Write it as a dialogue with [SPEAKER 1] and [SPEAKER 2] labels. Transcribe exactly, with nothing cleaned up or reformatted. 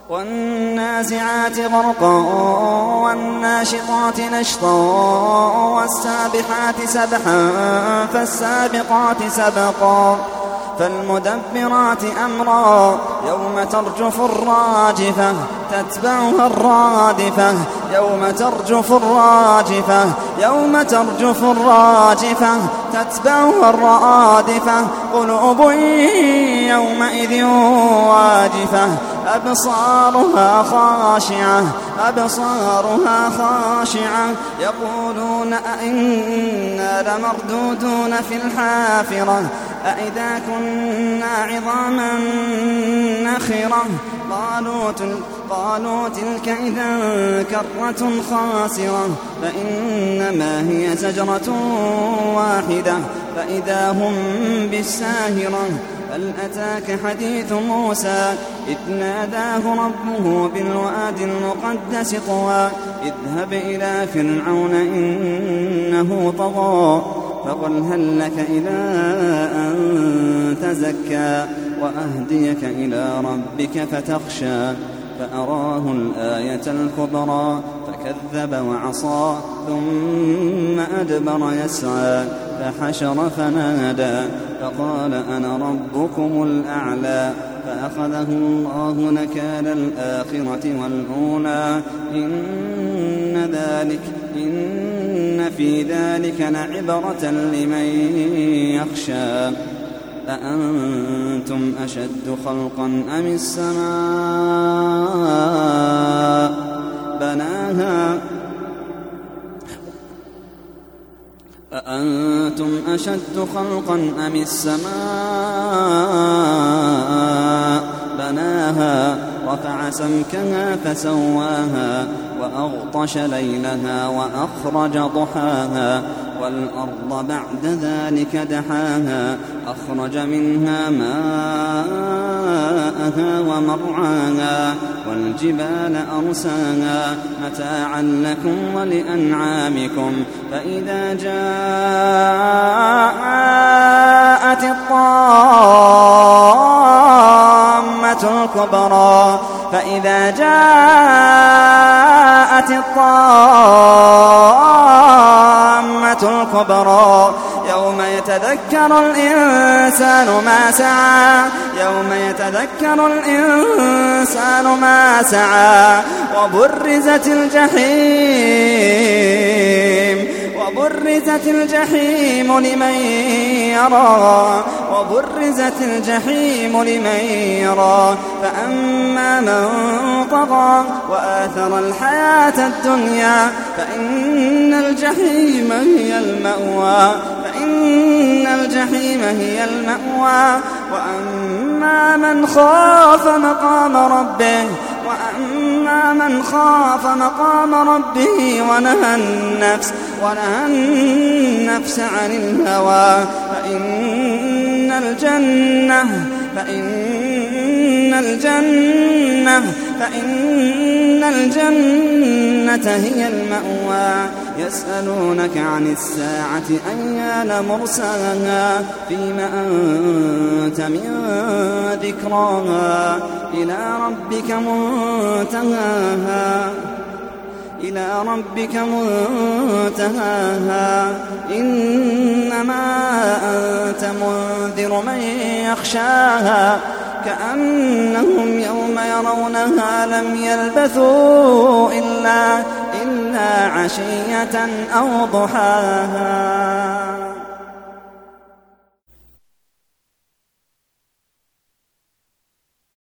[SPEAKER 1] والنازعات غرقا والناشطات نشطا والسابحات سبحا فالسابقات سبقا فالمدبرات أمرا يوم ترجف الراجفة تتبعها الرادفة يوم ترجف الراجفة يوم ترجف الراجفة تتبعها الرادفة قلوب يومئذ واجفة أبصارها خاشعة أبصارها خاشعة يقولون أئنا لمردودون في الحافرة أئذا كنا عظاما نخرة قالوا, قالوا تلك إذا كرة خاسرة فإنما هي زجرة واحدة فإذا هم بالساهرة هل أتاك حديث موسى إذ ناداه ربه بالوادي المقدس طوى اذهب إلى فرعون إنه طغى فقل هل لك إلى أن تزكى وأهديك إلى ربك فتخشى فأراه الآية الكبرى فكذب وعصى ثم أدبر يسعى فحشر فنادى فقال أنا ربكم الأعلى فأخذه الله نكال الآخرة والأولى إن ذلك إن في ذلك لعبرة لمن يخشى أأنتم أشد خلقا أم السماء بناها أأنتم أشد خلقا أم السماء بناها رفع سمكها فسواها وأغطش ليلها وأخرج ضحاها والأرض بعد ذلك دحاها أخرج منها ماءها ومرعاها والجبال أرساها متاعا لكم ولأنعامكم فإذا جاءت الطامة الكبرى فإذا جاءت الطامة الكبرى يوم يتذكر الإنسان ما سعى يوم يتذكر الإنسان ما سعى وبرزت الجحيم وبرزت الجحيم لمن يرى وبرزت الجحيم لمن يرى فأما من طغى وآثر الحياة الدنيا فإن الجحيم هي المأوى فإن الجحيم هي المأوى وأما من خاف مقام ربه وأما من خاف مقام ربه ونهى النفس ونهى النفس عن الهوى فإن الجنة فإن الجنة فإن الجنة هي المأوى يسألونك عن الساعة أيان مرساها فيما أنت من ذكراها إلى ربك منتهاها إلى ربك منتهاها إنما أنت منذر من يخشاها كأنهم يوم يرونها لم يلبثوا إلا, إلا عشية أو ضحاها.